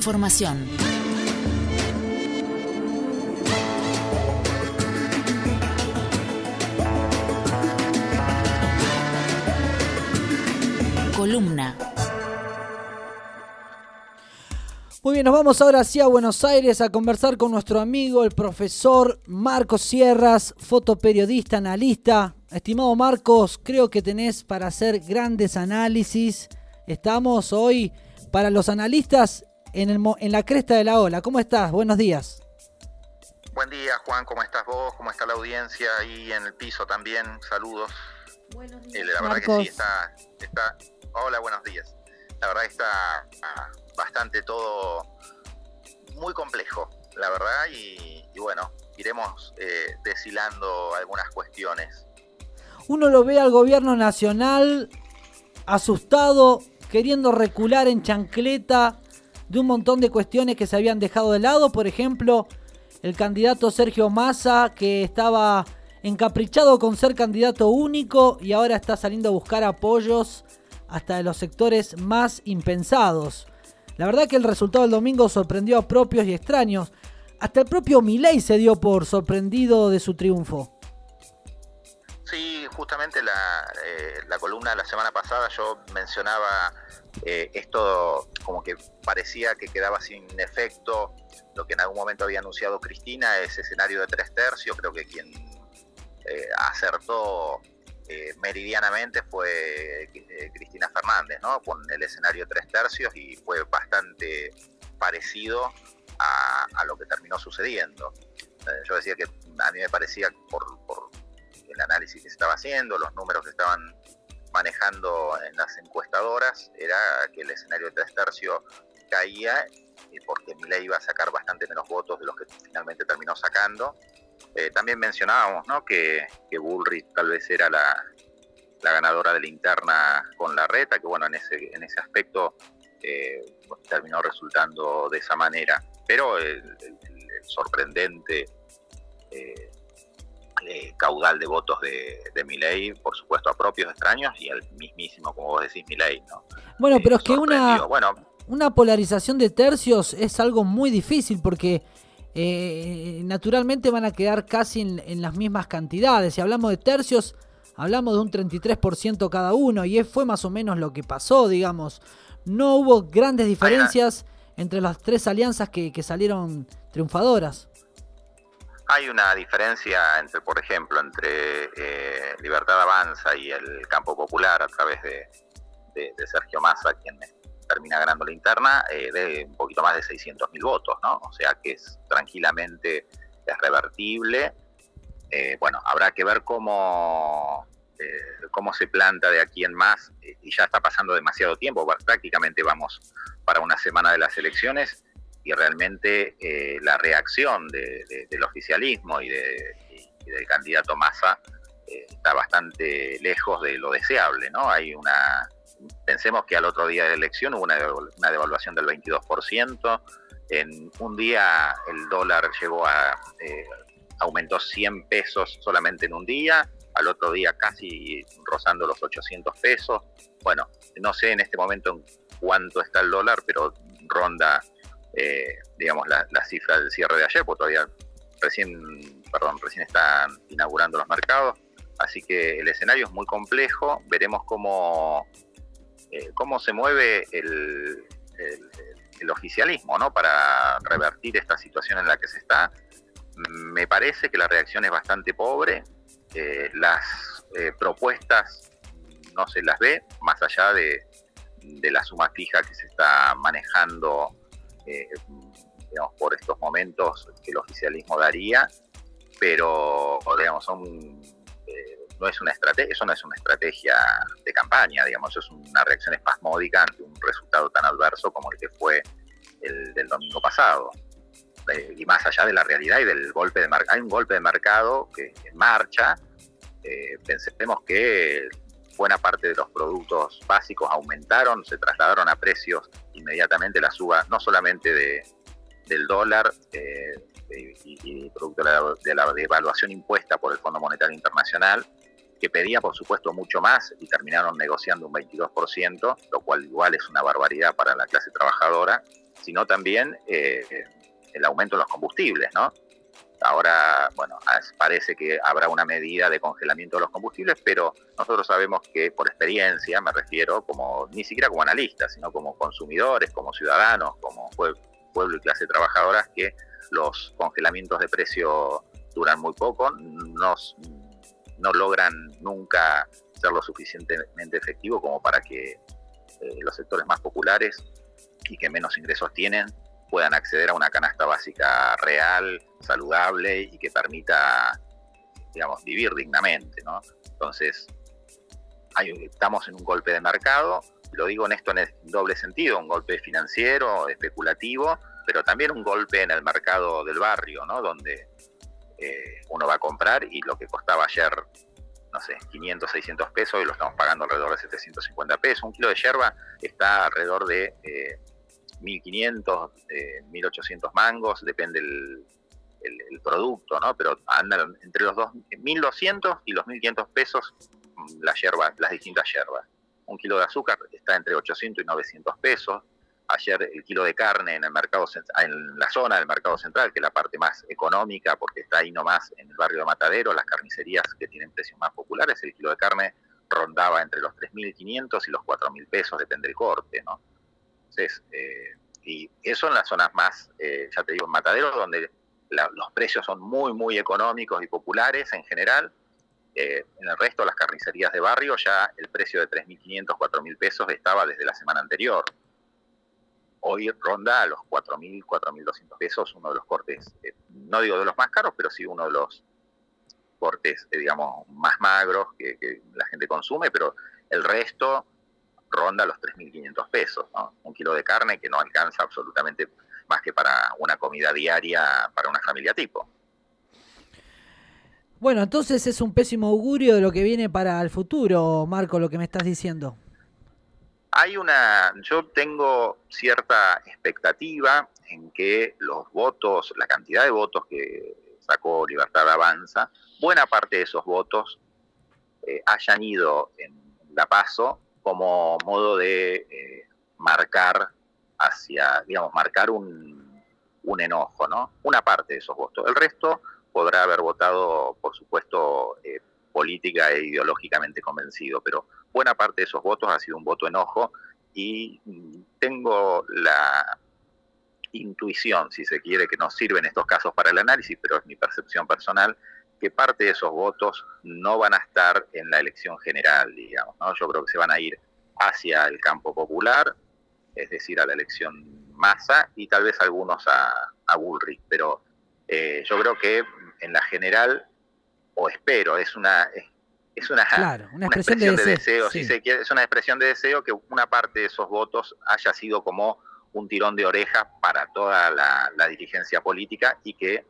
Información. Columna. Muy bien, nos vamos ahora hacia Buenos Aires a conversar con nuestro amigo, el profesor Marcos Sierras, fotoperiodista, analista. Estimado Marcos, creo que tenés para hacer grandes análisis. Estamos hoy, para los analistas, en la cresta de la ola. ¿Cómo estás? Buenos días. Buen día, Juan. ¿Cómo estás vos? ¿Cómo está la audiencia? Ahí en el piso también. Saludos. Buenos días, la verdad Marcos. que sí, está... Hola, buenos días. La verdad está bastante todo muy complejo, la verdad, y bueno, iremos deshilando algunas cuestiones. Uno lo ve al gobierno nacional asustado, queriendo recular en chancleta de un montón de cuestiones que se habían dejado de lado. Por ejemplo, el candidato Sergio Massa, que estaba encaprichado con ser candidato único y ahora está saliendo a buscar apoyos hasta de los sectores más impensados. La verdad que el resultado del domingo sorprendió a propios y extraños. Hasta el propio Milei se dio por sorprendido de su triunfo. Sí, justamente la columna de la semana pasada yo mencionaba esto como que parecía que quedaba sin efecto lo que en algún momento había anunciado Cristina, ese escenario de 3/3. Creo que quien acertó meridianamente fue Cristina Fernández, ¿no? Con el escenario 3/3, y fue bastante parecido a lo que terminó sucediendo. Yo decía que a mí me parecía, por el análisis que se estaba haciendo, los números que estaban manejando en las encuestadoras, era que el escenario de 3/3 caía porque Milei iba a sacar bastante menos votos de los que finalmente terminó sacando. También mencionábamos, ¿no?, que Bullrich tal vez era la ganadora de la interna con Larreta, que bueno, en ese aspecto terminó resultando de esa manera. Pero el sorprendente caudal de votos de Milei, por supuesto a propios extraños, y al mismísimo, como vos decís, Milei, ¿no? Bueno, pero es que una polarización de tercios es algo muy difícil porque naturalmente van a quedar casi en las mismas cantidades. Si hablamos de tercios, hablamos de un 33% cada uno, y fue más o menos lo que pasó, digamos. No hubo grandes diferencias entre las tres alianzas que salieron triunfadoras. Hay una diferencia entre, por ejemplo, entre Libertad Avanza y el Campo Popular a través de Sergio Massa, quien termina ganando la interna, de un poquito más de 600.000 votos, ¿no? O sea que tranquilamente es revertible. Bueno, habrá que ver cómo se planta de aquí en más, y ya está pasando demasiado tiempo, prácticamente vamos para una semana de las elecciones, y realmente la reacción del oficialismo y del candidato Massa está bastante lejos de lo deseable, ¿no? Pensemos que al otro día de la elección hubo una devaluación del 22%. En un día el dólar aumentó 100 pesos solamente en un día, al otro día casi rozando los 800 pesos. Bueno, no sé en este momento en cuánto está el dólar, pero ronda digamos la cifra del cierre de ayer, porque todavía recién están inaugurando los mercados. Así que el escenario es muy complejo. Veremos cómo se mueve el oficialismo, ¿no?, para revertir esta situación en la que se está. Me parece que la reacción es bastante pobre. Las propuestas no se las ve, más allá de la suma fija que se está manejando digamos, por estos momentos que el oficialismo daría, pero digamos no es una estrategia, eso no es una estrategia de campaña, digamos, eso es una reacción espasmódica ante un resultado tan adverso como el que fue el del domingo pasado. Y más allá de la realidad y del golpe de mercado, hay un golpe de mercado que en marcha. Pensemos que buena parte de los productos básicos aumentaron, se trasladaron a precios inmediatamente, la suba no solamente del dólar y producto de la devaluación impuesta por el Fondo Monetario Internacional, que pedía por supuesto mucho más y terminaron negociando un 22%, lo cual igual es una barbaridad para la clase trabajadora, sino también el aumento de los combustibles, ¿no? Ahora, bueno, parece que habrá una medida de congelamiento de los combustibles, pero nosotros sabemos que, por experiencia, me refiero, ni siquiera como analistas, sino como consumidores, como ciudadanos, como pueblo y clase trabajadoras, que los congelamientos de precio duran muy poco, no logran nunca ser lo suficientemente efectivo como para que los sectores más populares y que menos ingresos tienen puedan acceder a una canasta básica real, saludable y que permita, digamos, vivir dignamente, ¿no? Entonces, estamos en un golpe de mercado, lo digo en esto en doble sentido, un golpe financiero, especulativo, pero también un golpe en el mercado del barrio, ¿no? Donde uno va a comprar y lo que costaba ayer, no sé, 500, 600 pesos, hoy lo estamos pagando alrededor de 750 pesos. Un kilo de yerba está alrededor de 1.500, 1.800 mangos, depende el producto, ¿no? Pero andan entre los 1.200 y los 1.500 pesos las distintas yerbas. Un kilo de azúcar está entre 800 y 900 pesos. Ayer el kilo de carne en la zona del mercado central, que es la parte más económica, porque está ahí nomás en el barrio de Matadero, las carnicerías que tienen precios más populares, el kilo de carne rondaba entre los 3.500 y los 4.000 pesos, depende del corte, ¿no? Entonces, y eso en las zonas más, ya te digo, en Matadero, donde los precios son muy, muy económicos y populares en general. En el resto de las carnicerías de barrio ya el precio de 3.500, 4.000 pesos estaba desde la semana anterior. Hoy ronda a los 4.000, 4.200 pesos, uno de los cortes, no digo de los más caros, pero sí uno de los cortes, digamos, más magros que la gente consume, pero el resto ronda los 3.500 pesos, ¿no? Un kilo de carne que no alcanza absolutamente más que para una comida diaria para una familia tipo. Bueno, entonces es un pésimo augurio de lo que viene para el futuro, Marco, lo que me estás diciendo. Yo tengo cierta expectativa en que los votos, la cantidad de votos que sacó Libertad Avanza, buena parte de esos votos hayan ido en la PASO como modo de marcar un enojo, ¿no? Una parte de esos votos. El resto podrá haber votado, por supuesto, política e ideológicamente convencido, pero buena parte de esos votos ha sido un voto enojo y tengo la intuición, si se quiere, que nos sirve en estos casos para el análisis, pero es mi percepción personal, que parte de esos votos no van a estar en la elección general, digamos, ¿no? Yo creo que se van a ir hacia el campo popular, es decir, a la elección Massa y tal vez algunos a Bullrich, pero yo creo que en la general, o espero, es una expresión de deseo, sí. Si se quiere, es una expresión de deseo que una parte de esos votos haya sido como un tirón de orejas para toda la dirigencia política y que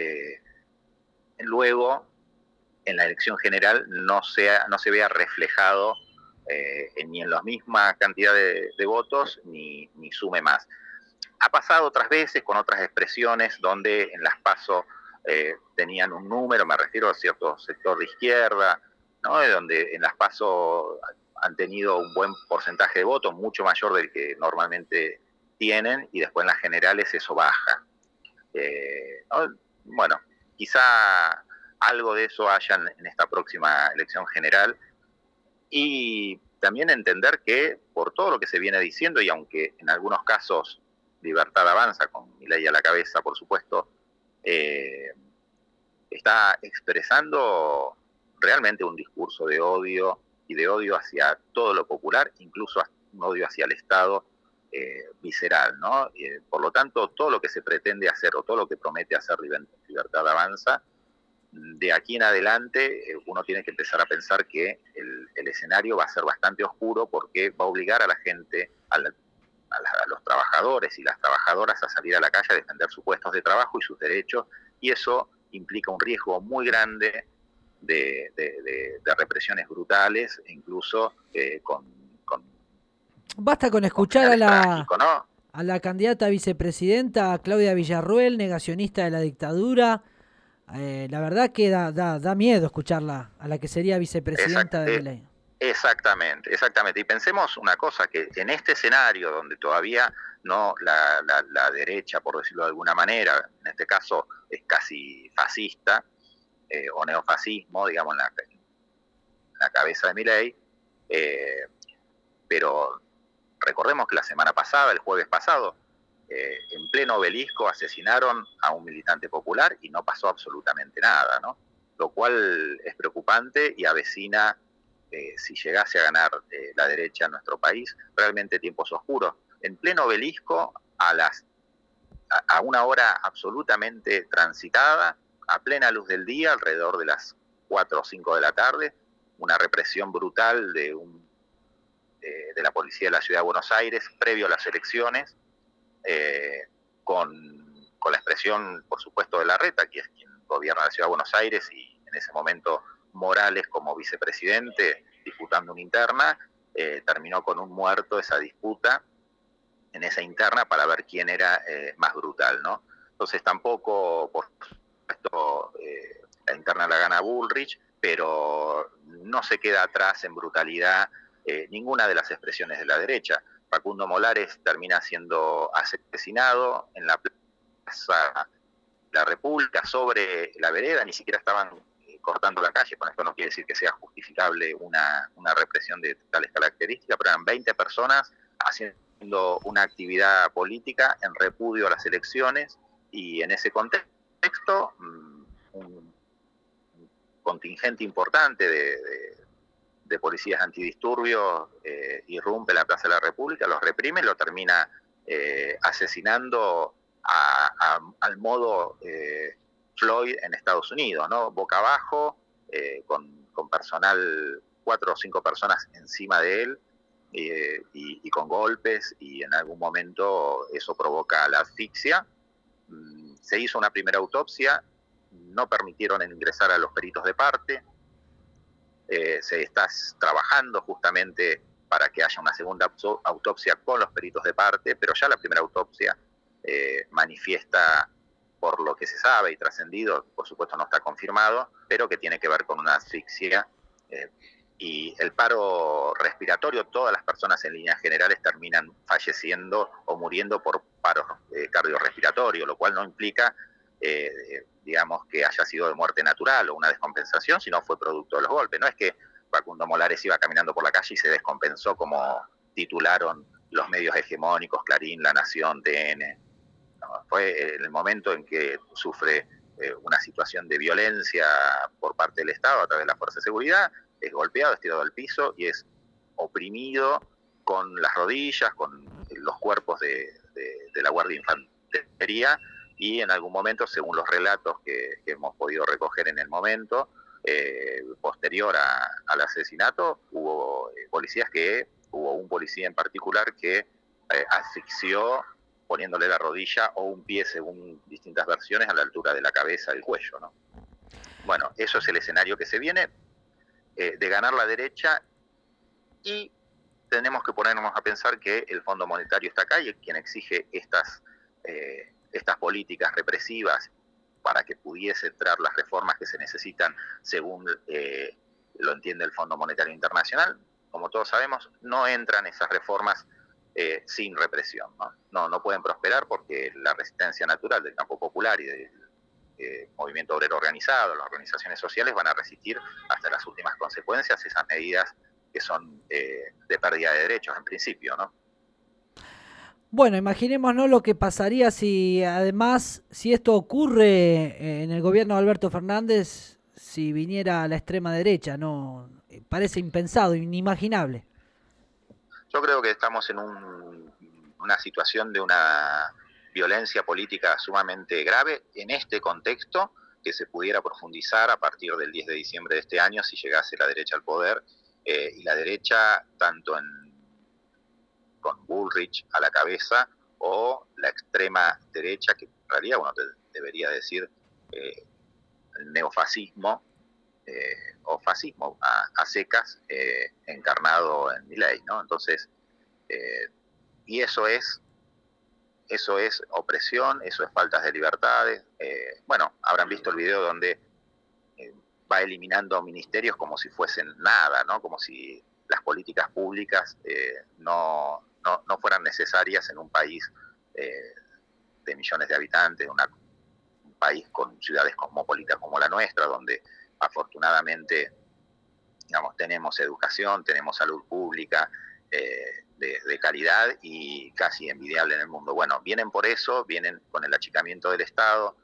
luego en la elección general no se vea reflejado ni en la misma cantidad de votos ni sume más. Ha pasado otras veces con otras expresiones donde en las PASO tenían un número, me refiero a cierto sector de izquierda, ¿no? Donde en las PASO han tenido un buen porcentaje de votos, mucho mayor del que normalmente tienen, y después en las generales eso baja. ¿No? Bueno, quizá algo de eso haya en esta próxima elección general, y también entender que por todo lo que se viene diciendo, y aunque en algunos casos Libertad Avanza, con Milei a la cabeza, por supuesto, está expresando realmente un discurso de odio, y de odio hacia todo lo popular, incluso un odio hacia el Estado visceral, ¿no? Por lo tanto, todo lo que se pretende hacer o todo lo que promete hacer Libertad Avanza, de aquí en adelante uno tiene que empezar a pensar que el escenario va a ser bastante oscuro, porque va a obligar a la gente, a los trabajadores y las trabajadoras a salir a la calle a defender sus puestos de trabajo y sus derechos, y eso implica un riesgo muy grande de represiones brutales, e incluso Basta con escuchar trágico, ¿no? a la candidata a vicepresidenta Claudia Villarruel, negacionista de la dictadura. La verdad que da miedo escucharla, a la que sería vicepresidenta de Milei. Exactamente. Y pensemos una cosa, que en este escenario donde todavía no la derecha, por decirlo de alguna manera, en este caso es casi fascista, o neofascismo, digamos, en la cabeza de Milei, pero recordemos que la semana pasada, el jueves pasado, en pleno Obelisco asesinaron a un militante popular y no pasó absolutamente nada, ¿no? Lo cual es preocupante y avecina, si llegase a ganar la derecha en nuestro país, realmente tiempos oscuros. En pleno Obelisco, a una hora absolutamente transitada, a plena luz del día, alrededor de las 4 o 5 de la tarde, una represión brutal de la policía de la Ciudad de Buenos Aires previo a las elecciones, con la expresión, por supuesto, de Larreta, que es quien gobierna la Ciudad de Buenos Aires, y en ese momento Morales como vicepresidente disputando una interna, terminó con un muerto esa disputa en esa interna para ver quién era más brutal, ¿no? Entonces tampoco, por supuesto, la interna la gana Bullrich, pero no se queda atrás en brutalidad ninguna de las expresiones de la derecha. Facundo Molares termina siendo asesinado en la Plaza de la República, sobre la vereda, ni siquiera estaban cortando la calle. Con esto no quiere decir que sea justificable una represión de tales características, pero eran 20 personas haciendo una actividad política en repudio a las elecciones, y en ese contexto un contingente importante de policías antidisturbios irrumpe la Plaza de la República, los reprime, lo termina asesinando al modo Floyd en Estados Unidos, ¿no? Boca abajo, con personal, 4 o 5 personas encima de él, y con golpes, y en algún momento eso provoca la asfixia. Se hizo una primera autopsia, no permitieron ingresar a los peritos de parte. Se está trabajando justamente para que haya una segunda autopsia con los peritos de parte, pero ya la primera autopsia manifiesta, por lo que se sabe y trascendido, por supuesto no está confirmado, pero que tiene que ver con una asfixia. Y el paro respiratorio, todas las personas en líneas generales terminan falleciendo o muriendo por paro cardiorrespiratorio, lo cual no implica, digamos, que haya sido de muerte natural o una descompensación, sino fue producto de los golpes. No es que Facundo Molares iba caminando por la calle y se descompensó, como titularon los medios hegemónicos, Clarín, La Nación, TN. No, fue el momento en que sufre una situación de violencia por parte del Estado a través de la Fuerza de Seguridad, es golpeado, es tirado al piso y es oprimido con las rodillas, con los cuerpos de la Guardia de Infantería, y en algún momento, según los relatos que hemos podido recoger en el momento, posterior al asesinato, hubo un policía en particular que asfixió poniéndole la rodilla o un pie, según distintas versiones, a la altura de la cabeza, del cuello, ¿no? Bueno, eso es el escenario que se viene de ganar la derecha, y tenemos que ponernos a pensar que el Fondo Monetario está acá y es quien exige estas políticas represivas para que pudiese entrar las reformas que se necesitan según lo entiende el Fondo Monetario Internacional. Como todos sabemos, no entran esas reformas sin represión, ¿no? No pueden prosperar, porque la resistencia natural del campo popular y del movimiento obrero organizado, las organizaciones sociales, van a resistir hasta las últimas consecuencias esas medidas que son de pérdida de derechos en principio, ¿no? Bueno, imaginémonos lo que pasaría si esto ocurre en el gobierno de Alberto Fernández, si viniera a la extrema derecha, ¿no? Parece impensado, inimaginable. Yo creo que estamos en una situación de una violencia política sumamente grave en este contexto, que se pudiera profundizar a partir del 10 de diciembre de este año si llegase la derecha al poder, y la derecha tanto con Bullrich a la cabeza, o la extrema derecha, que en realidad uno debería decir el neofascismo, o fascismo a secas, encarnado en Milei, ¿no? Entonces, y eso es opresión, eso es faltas de libertades. Bueno, habrán visto el video donde va eliminando ministerios como si fuesen nada, ¿no? Como si las políticas públicas no no fueran necesarias en un país de millones de habitantes, un país con ciudades cosmopolitas como la nuestra, donde afortunadamente, digamos, tenemos educación, tenemos salud pública de calidad y casi envidiable en el mundo. Bueno, vienen por eso, vienen con el achicamiento del Estado,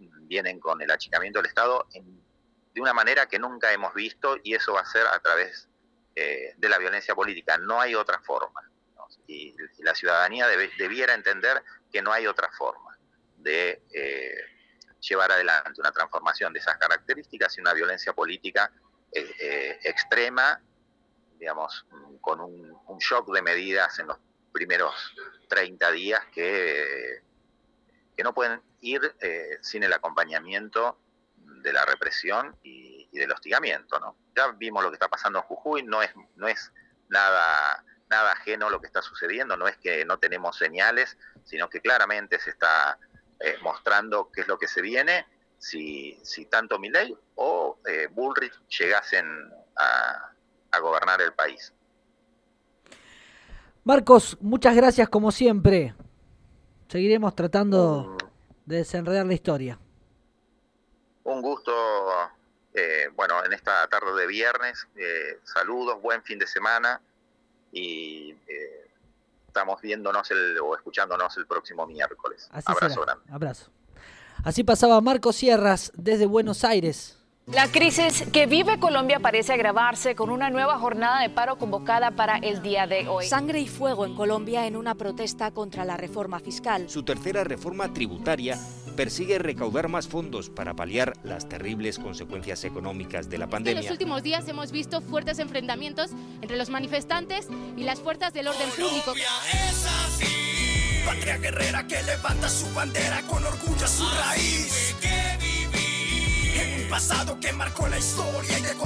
de una manera que nunca hemos visto, y eso va a ser a través de la violencia política. No hay otra forma, ¿no? Y la ciudadanía debiera entender que no hay otra forma de llevar adelante una transformación de esas características y una violencia política extrema, digamos, con un shock de medidas en los primeros 30 días que no pueden ir sin el acompañamiento de la represión y del hostigamiento, ¿no? Ya vimos lo que está pasando en Jujuy, no es nada ajeno lo que está sucediendo, no es que no tenemos señales, sino que claramente se está mostrando qué es lo que se viene si tanto Milei o Bullrich llegasen a gobernar el país. Marcos, muchas gracias como siempre. Seguiremos tratando de desenredar la historia. Un gusto, bueno, en esta tarde de viernes. Saludos, buen fin de semana y estamos viéndonos o escuchándonos el próximo miércoles. Así abrazo será. grande. Abrazo. Así pasaba Marcos Sierras desde Buenos Aires. La crisis que vive Colombia parece agravarse con una nueva jornada de paro convocada para el día de hoy. Sangre y fuego en Colombia en una protesta contra la reforma fiscal. Su tercera reforma tributaria persigue recaudar más fondos para paliar las terribles consecuencias económicas de la pandemia. En los últimos días hemos visto fuertes enfrentamientos entre los manifestantes y las fuerzas del orden público. Es así, patria guerrera que levanta su bandera con orgullo a su raíz. En un pasado que marcó la historia y dejó